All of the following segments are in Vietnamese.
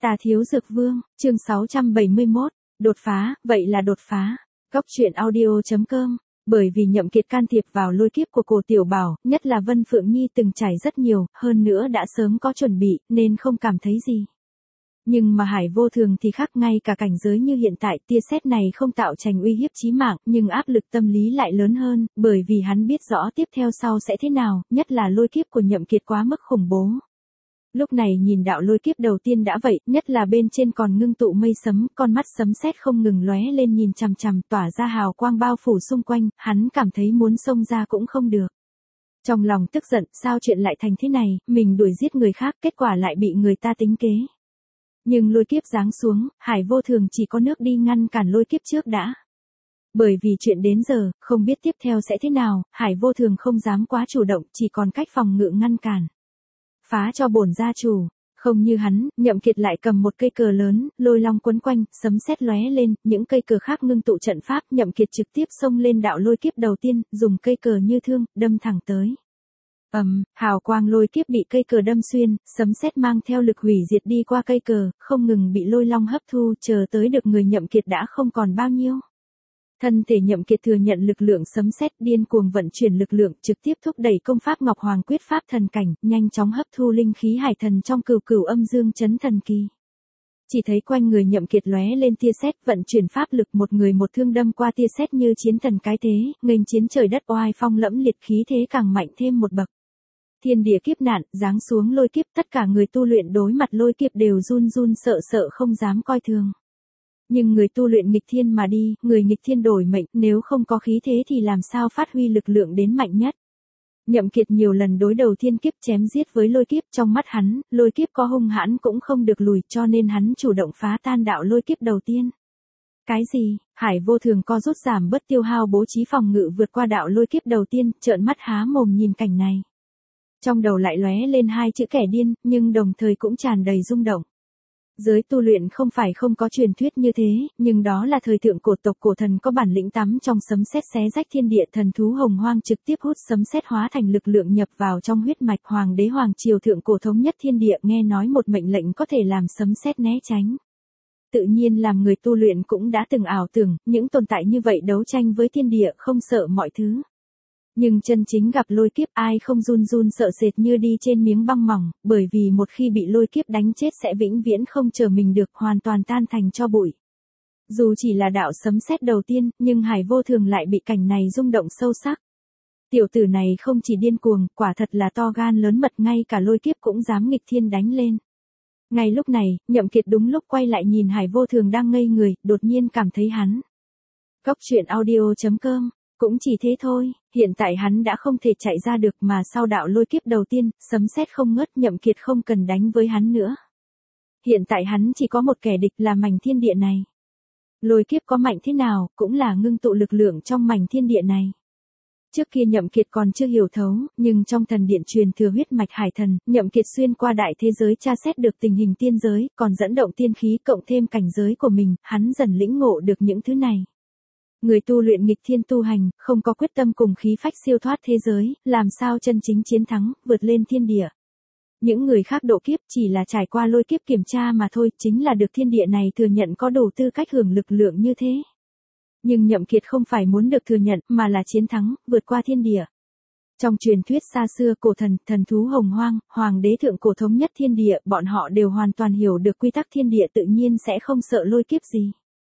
Tà Thiếu Dược Vương, chương 671, đột phá, vậy là đột phá. Góc truyện audio.com. Bởi vì Nhậm Kiệt can thiệp vào lôi kiếp của Cổ Tiểu Bảo, nhất là Vân Phượng Nhi từng trải rất nhiều, hơn nữa đã sớm có chuẩn bị, nên không cảm thấy gì. Nhưng mà Hải Vô Thường thì khác, ngay cả cảnh giới như hiện tại, tia sét này không tạo thành uy hiếp chí mạng, nhưng áp lực tâm lý lại lớn hơn, bởi vì hắn biết rõ tiếp theo sau sẽ thế nào, nhất là lôi kiếp của Nhậm Kiệt quá mức khủng bố. Lúc này nhìn đạo lôi kiếp đầu tiên đã vậy, nhất là bên trên còn ngưng tụ mây sấm, con mắt sấm sét không ngừng lóe lên nhìn chằm chằm, tỏa ra hào quang bao phủ xung quanh, hắn cảm thấy muốn xông ra cũng không được. Trong lòng tức giận, sao chuyện lại thành thế này, mình đuổi giết người khác, kết quả lại bị người ta tính kế. Nhưng lôi kiếp giáng xuống, Hải Vô Thường chỉ có nước đi ngăn cản lôi kiếp trước đã. Bởi vì chuyện đến giờ, không biết tiếp theo sẽ thế nào, Hải Vô Thường không dám quá chủ động, chỉ còn cách phòng ngự ngăn cản. Phá cho bổn gia chủ. Không như hắn, Nhậm Kiệt lại cầm một cây cờ lớn, lôi long quấn quanh, sấm sét lóe lên, những cây cờ khác ngưng tụ trận pháp, Nhậm Kiệt trực tiếp xông lên đạo lôi kiếp đầu tiên, dùng cây cờ như thương, đâm thẳng tới. Hào quang lôi kiếp bị cây cờ đâm xuyên, sấm sét mang theo lực hủy diệt đi qua cây cờ, không ngừng bị lôi long hấp thu, chờ tới được người Nhậm Kiệt đã không còn bao nhiêu. Thân thể Nhậm Kiệt thừa nhận lực lượng sấm sét, điên cuồng vận chuyển lực lượng, trực tiếp thúc đẩy công pháp Ngọc Hoàng Quyết pháp thần cảnh, nhanh chóng hấp thu linh khí hải thần trong cửu cửu âm dương chấn thần kỳ. Chỉ thấy quanh người Nhậm Kiệt lóe lên tia sét, vận chuyển pháp lực, một người một thương đâm qua tia sét như chiến thần cái thế, nghênh chiến trời đất, oai phong lẫm liệt, khí thế càng mạnh thêm một bậc. Thiên địa kiếp nạn, giáng xuống lôi kiếp, tất cả người tu luyện đối mặt lôi kiếp đều run run sợ sợ không dám coi thường. Nhưng người tu luyện nghịch thiên mà đi, người nghịch thiên đổi mệnh, nếu không có khí thế thì làm sao phát huy lực lượng đến mạnh nhất. Nhậm Kiệt nhiều lần đối đầu thiên kiếp chém giết với lôi kiếp, trong mắt hắn, lôi kiếp có hung hãn cũng không được lùi, cho nên hắn chủ động phá tan đạo lôi kiếp đầu tiên. Cái gì? Hải Vô Thường co rút giảm bớt tiêu hao, bố trí phòng ngự vượt qua đạo lôi kiếp đầu tiên, trợn mắt há mồm nhìn cảnh này. Trong đầu lại lóe lên hai chữ kẻ điên, nhưng đồng thời cũng tràn đầy rung động. Giới tu luyện không phải không có truyền thuyết như thế, nhưng đó là thời thượng cổ tộc cổ thần có bản lĩnh tắm trong sấm sét xé rách thiên địa, thần thú hồng hoang trực tiếp hút sấm sét hóa thành lực lượng nhập vào trong huyết mạch, hoàng đế hoàng triều thượng cổ thống nhất thiên địa, nghe nói một mệnh lệnh có thể làm sấm sét né tránh. Tự nhiên làm người tu luyện cũng đã từng ảo tưởng, những tồn tại như vậy đấu tranh với thiên địa không sợ mọi thứ. Nhưng chân chính gặp lôi kiếp, ai không run run sợ sệt như đi trên miếng băng mỏng, bởi vì một khi bị lôi kiếp đánh chết sẽ vĩnh viễn không chờ mình được, hoàn toàn tan thành tro bụi. Dù chỉ là đạo sấm sét đầu tiên, nhưng Hải Vô Thường lại bị cảnh này rung động sâu sắc. Tiểu tử này không chỉ điên cuồng, quả thật là to gan lớn mật, ngay cả lôi kiếp cũng dám nghịch thiên đánh lên. Ngay lúc này, Nhậm Kiệt đúng lúc quay lại nhìn Hải Vô Thường đang ngây người, đột nhiên cảm thấy hắn. Góc truyện audio.com. Cũng chỉ thế thôi, hiện tại hắn đã không thể chạy ra được, mà sau đạo lôi kiếp đầu tiên, sấm sét không ngớt, Nhậm Kiệt không cần đánh với hắn nữa. Hiện tại hắn chỉ có một kẻ địch là mảnh thiên địa này. Lôi kiếp có mạnh thế nào, cũng là ngưng tụ lực lượng trong mảnh thiên địa này. Trước kia Nhậm Kiệt còn chưa hiểu thấu, nhưng trong thần điện truyền thừa huyết mạch hải thần, Nhậm Kiệt xuyên qua đại thế giới tra xét được tình hình tiên giới, còn dẫn động tiên khí cộng thêm cảnh giới của mình, hắn dần lĩnh ngộ được những thứ này. Người tu luyện nghịch thiên tu hành, không có quyết tâm cùng khí phách siêu thoát thế giới, làm sao chân chính chiến thắng, vượt lên thiên địa. Những người khác độ kiếp chỉ là trải qua lôi kiếp kiểm tra mà thôi, chính là được thiên địa này thừa nhận có đủ tư cách hưởng lực lượng như thế. Nhưng Nhậm Kiệt không phải muốn được thừa nhận, mà là chiến thắng, vượt qua thiên địa. Trong truyền thuyết xa xưa, cổ thần, thần thú hồng hoang, hoàng đế thượng cổ thống nhất thiên địa, bọn họ đều hoàn toàn hiểu được quy tắc thiên địa, tự nhiên sẽ không sợ lôi kiếp gì.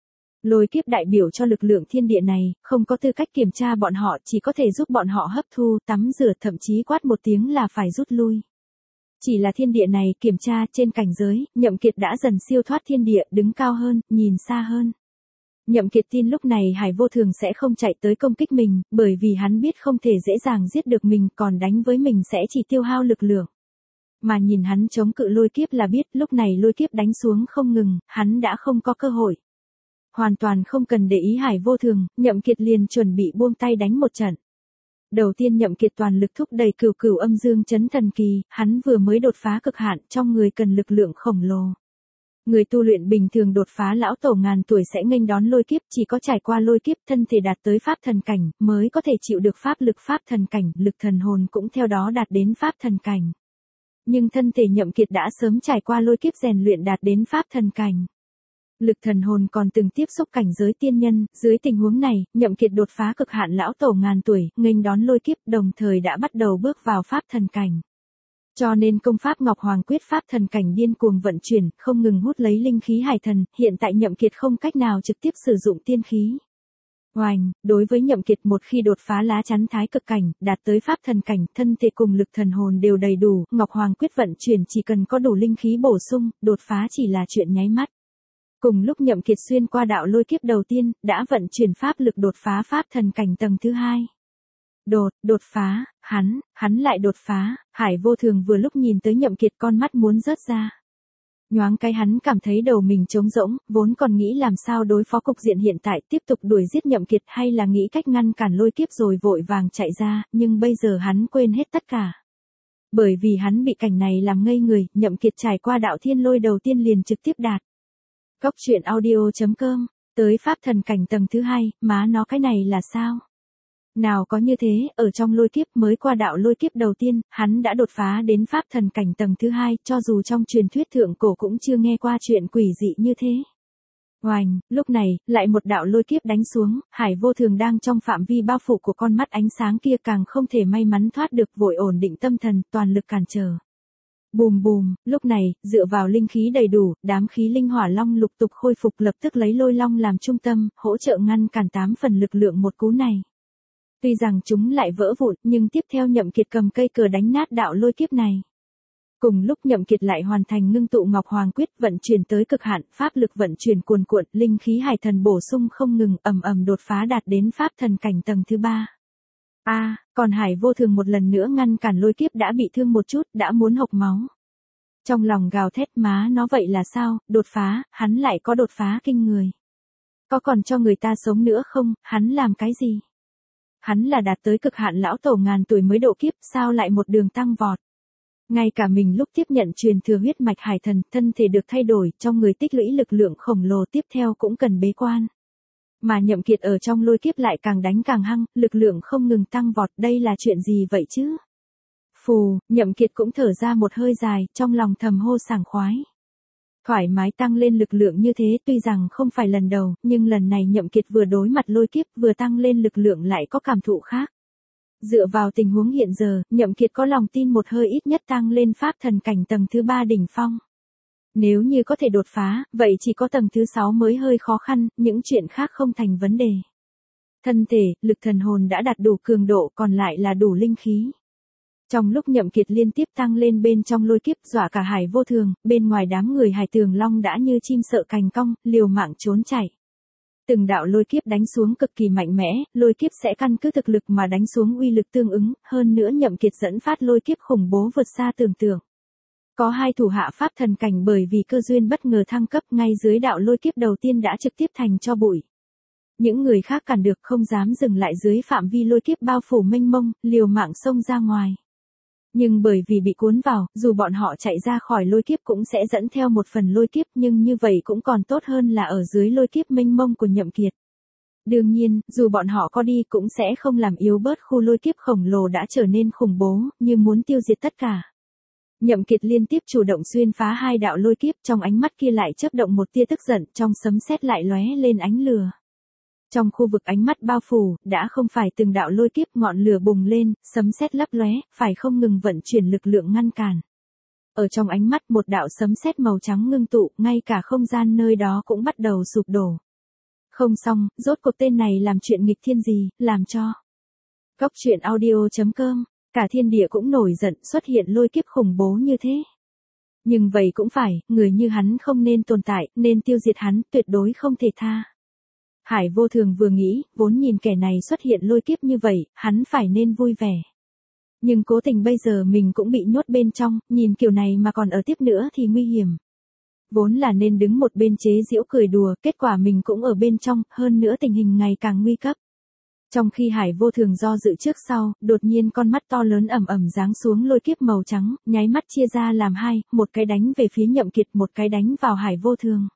Lôi kiếp đại biểu cho lực lượng thiên địa này, không có tư cách kiểm tra bọn họ, chỉ có thể giúp bọn họ hấp thu, tắm rửa, thậm chí quát một tiếng là phải rút lui. Chỉ là thiên địa này kiểm tra trên cảnh giới, Nhậm Kiệt đã dần siêu thoát thiên địa, đứng cao hơn, nhìn xa hơn. Nhậm Kiệt tin lúc này Hải Vô Thường sẽ không chạy tới công kích mình, bởi vì hắn biết không thể dễ dàng giết được mình, còn đánh với mình sẽ chỉ tiêu hao lực lượng. Mà nhìn hắn chống cự lôi kiếp là biết, lúc này lôi kiếp đánh xuống không ngừng, hắn đã không có cơ hội. Hoàn toàn không cần để ý Hải Vô Thường, Nhậm Kiệt liền chuẩn bị buông tay đánh một trận. Đầu tiên Nhậm Kiệt toàn lực thúc đẩy cửu cửu âm dương chấn thần kỳ, hắn vừa mới đột phá cực hạn, trong người cần lực lượng khổng lồ. Người tu luyện bình thường đột phá lão tổ ngàn tuổi sẽ nghênh đón lôi kiếp, chỉ có trải qua lôi kiếp thân thể đạt tới pháp thần cảnh, mới có thể chịu được pháp lực pháp thần cảnh, lực thần hồn cũng theo đó đạt đến pháp thần cảnh. nhưng thân thể Nhậm Kiệt đã sớm trải qua lôi kiếp rèn luyện đạt đến pháp thần cảnh. Lực thần hồn còn từng tiếp xúc cảnh giới tiên nhân, dưới tình huống này, Nhậm Kiệt đột phá cực hạn lão tổ ngàn tuổi, nghênh đón lôi kiếp, đồng thời đã bắt đầu bước vào pháp thần cảnh. Cho nên công pháp Ngọc Hoàng Quyết pháp thần cảnh điên cuồng vận chuyển, không ngừng hút lấy linh khí hải thần, hiện tại Nhậm Kiệt không cách nào trực tiếp sử dụng tiên khí. Oành, đối với Nhậm Kiệt một khi đột phá lá chắn thái cực cảnh, đạt tới pháp thần cảnh, thân thể cùng lực thần hồn đều đầy đủ, Ngọc Hoàng Quyết vận chuyển chỉ cần có đủ linh khí bổ sung, đột phá chỉ là chuyện nháy mắt. Cùng lúc Nhậm Kiệt xuyên qua đạo lôi kiếp đầu tiên, đã vận chuyển pháp lực đột phá pháp thần cảnh tầng thứ 2. Đột phá, hắn lại đột phá, Hải Vô Thường vừa lúc nhìn tới Nhậm Kiệt con mắt muốn rớt ra. Nhoáng cái hắn cảm thấy đầu mình trống rỗng, vốn còn nghĩ làm sao đối phó cục diện hiện tại tiếp tục đuổi giết Nhậm Kiệt hay là nghĩ cách ngăn cản lôi kiếp rồi vội vàng chạy ra, nhưng bây giờ hắn quên hết tất cả. Bởi vì hắn bị cảnh này làm ngây người, Nhậm Kiệt trải qua đạo thiên lôi đầu tiên liền trực tiếp đạt. Cốc truyện audio.com, tới pháp thần cảnh tầng thứ 2, má nó cái này là sao? Nào có như thế, ở trong lôi kiếp mới qua đạo lôi kiếp đầu tiên, hắn đã đột phá đến pháp thần cảnh tầng thứ 2, cho dù trong truyền thuyết thượng cổ cũng chưa nghe qua chuyện quỷ dị như thế. Oành, lúc này, lại một đạo lôi kiếp đánh xuống, Hải Vô Thường đang trong phạm vi bao phủ của con mắt ánh sáng kia càng không thể may mắn thoát được, vội ổn định tâm thần, toàn lực cản trở. Bùm bùm, lúc này, dựa vào linh khí đầy đủ, đám khí linh hỏa long lục tục khôi phục, lập tức lấy lôi long làm trung tâm, hỗ trợ ngăn cản 8 phần lực lượng một cú này. Tuy rằng chúng lại vỡ vụn, nhưng tiếp theo Nhậm Kiệt cầm cây cờ đánh nát đạo lôi kiếp này. Cùng lúc Nhậm Kiệt lại hoàn thành ngưng tụ Ngọc Hoàng Quyết, vận chuyển tới cực hạn, pháp lực vận chuyển cuồn cuộn, linh khí hải thần bổ sung không ngừng, ầm ầm đột phá đạt đến pháp thần cảnh tầng thứ 3. Còn Hải Vô Thường một lần nữa ngăn cản lôi kiếp đã bị thương một chút, đã muốn hộc máu. Trong lòng gào thét, má nó vậy là sao, đột phá, hắn lại có đột phá kinh người. Có còn cho người ta sống nữa không, hắn làm cái gì? Hắn là đạt tới cực hạn lão tổ ngàn tuổi mới độ kiếp, sao lại một đường tăng vọt? Ngay cả mình lúc tiếp nhận truyền thừa huyết mạch hải thần, thân thể được thay đổi, trong người tích lũy lực lượng khổng lồ tiếp theo cũng cần bế quan. Mà Nhậm Kiệt ở trong lôi kiếp lại càng đánh càng hăng, lực lượng không ngừng tăng vọt, đây là chuyện gì vậy chứ? Phù, Nhậm Kiệt cũng thở ra một hơi dài, trong lòng thầm hô sảng khoái. Thoải mái tăng lên lực lượng như thế, tuy rằng không phải lần đầu, nhưng lần này Nhậm Kiệt vừa đối mặt lôi kiếp vừa tăng lên lực lượng lại có cảm thụ khác. Dựa vào tình huống hiện giờ, Nhậm Kiệt có lòng tin một hơi ít nhất tăng lên pháp thần cảnh tầng thứ 3 đỉnh phong. Nếu như có thể đột phá, vậy chỉ có tầng thứ 6 mới hơi khó khăn, những chuyện khác không thành vấn đề. Thân thể, lực thần hồn đã đạt đủ cường độ, còn lại là đủ linh khí. Trong lúc Nhậm Kiệt liên tiếp tăng lên bên trong lôi kiếp dọa cả Hải Vô Thường, bên ngoài đám người Hải Tường Long đã như chim sợ cành cong, liều mạng trốn chạy. Từng đạo lôi kiếp đánh xuống cực kỳ mạnh mẽ, lôi kiếp sẽ căn cứ thực lực mà đánh xuống uy lực tương ứng, hơn nữa Nhậm Kiệt dẫn phát lôi kiếp khủng bố vượt xa tưởng tượng. Có 2 thủ hạ pháp thần cảnh bởi vì cơ duyên bất ngờ thăng cấp ngay dưới đạo lôi kiếp đầu tiên đã trực tiếp thành tro bụi. Những người khác cản được không dám dừng lại dưới phạm vi lôi kiếp bao phủ mênh mông, liều mạng xông ra ngoài. Nhưng bởi vì bị cuốn vào, dù bọn họ chạy ra khỏi lôi kiếp cũng sẽ dẫn theo một phần lôi kiếp, nhưng như vậy cũng còn tốt hơn là ở dưới lôi kiếp mênh mông của Nhậm Kiệt. Đương nhiên, dù bọn họ có đi cũng sẽ không làm yếu bớt khu lôi kiếp khổng lồ đã trở nên khủng bố, như muốn tiêu diệt tất cả. Nhậm Kiệt liên tiếp chủ động xuyên phá 2 đạo lôi kiếp, trong ánh mắt kia lại chớp động một tia tức giận, trong sấm sét lại lóe lên ánh lửa. Trong khu vực ánh mắt bao phủ, đã không phải từng đạo lôi kiếp, ngọn lửa bùng lên, sấm sét lấp lóe, phải không ngừng vận chuyển lực lượng ngăn cản. Ở trong ánh mắt một đạo sấm sét màu trắng ngưng tụ, ngay cả không gian nơi đó cũng bắt đầu sụp đổ. Không xong, rốt cuộc tên này làm chuyện nghịch thiên gì, làm cho. Cốc truyện audio.com, cả thiên địa cũng nổi giận, xuất hiện lôi kiếp khủng bố như thế. Nhưng vậy cũng phải, người như hắn không nên tồn tại, nên tiêu diệt hắn, tuyệt đối không thể tha. Hải Vô Thường vừa nghĩ, vốn nhìn kẻ này xuất hiện lôi kiếp như vậy, hắn phải nên vui vẻ. Nhưng cố tình bây giờ mình cũng bị nhốt bên trong, nhìn kiểu này mà còn ở tiếp nữa thì nguy hiểm. Vốn là nên đứng một bên chế giễu cười đùa, kết quả mình cũng ở bên trong, hơn nữa tình hình ngày càng nguy cấp. Trong khi Hải Vô Thường do dự trước sau, đột nhiên con mắt to lớn ầm ầm giáng xuống lôi kiếp màu trắng, nháy mắt chia ra làm 2, một cái đánh về phía Nhậm Kiệt, một cái đánh vào Hải Vô Thường.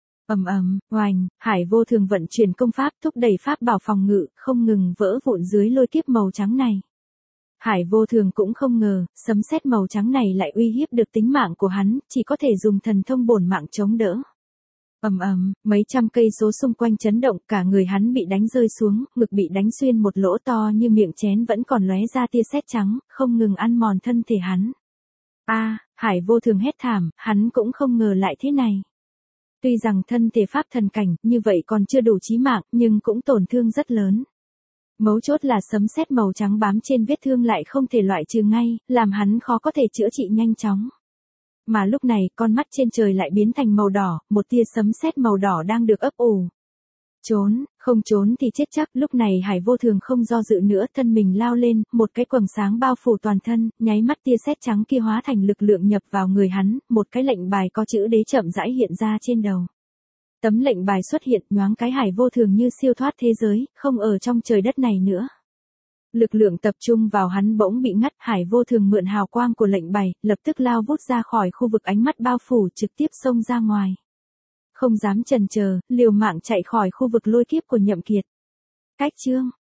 Oành, Hải Vô Thường vận chuyển công pháp thúc đẩy pháp bảo phòng ngự, không ngừng vỡ vụn dưới lôi kiếp màu trắng này. Hải Vô Thường cũng không ngờ, sấm sét màu trắng này lại uy hiếp được tính mạng của hắn, chỉ có thể dùng thần thông bổn mạng chống đỡ. Ầm ầm, mấy trăm cây số xung quanh chấn động, cả người hắn bị đánh rơi xuống, ngực bị đánh xuyên một lỗ to như miệng chén vẫn còn lóe ra tia sét trắng, không ngừng ăn mòn thân thể hắn. Hải Vô Thường hét thảm, hắn cũng không ngờ lại thế này. Tuy rằng thân thể pháp thần cảnh, như vậy còn chưa đủ chí mạng, nhưng cũng tổn thương rất lớn. Mấu chốt là sấm sét màu trắng bám trên vết thương lại không thể loại trừ ngay, làm hắn khó có thể chữa trị nhanh chóng. Mà lúc này, con mắt trên trời lại biến thành màu đỏ, một tia sấm sét màu đỏ đang được ấp ủ. Trốn, không trốn thì chết chắc. Lúc này Hải Vô Thường không do dự nữa, thân mình lao lên, một cái quầng sáng bao phủ toàn thân, nháy mắt tia sét trắng kia hóa thành lực lượng nhập vào người hắn, một cái lệnh bài có chữ đế chậm rãi hiện ra trên đầu. Tấm lệnh bài xuất hiện, nhoáng cái Hải Vô Thường như siêu thoát thế giới, không ở trong trời đất này nữa. Lực lượng tập trung vào hắn bỗng bị ngắt, Hải Vô Thường mượn hào quang của lệnh bài, lập tức lao vút ra khỏi khu vực ánh mắt bao phủ, trực tiếp xông ra ngoài. Không dám chần chờ, liều mạng chạy khỏi khu vực lôi kiếp của Nhậm Kiệt. Cách chương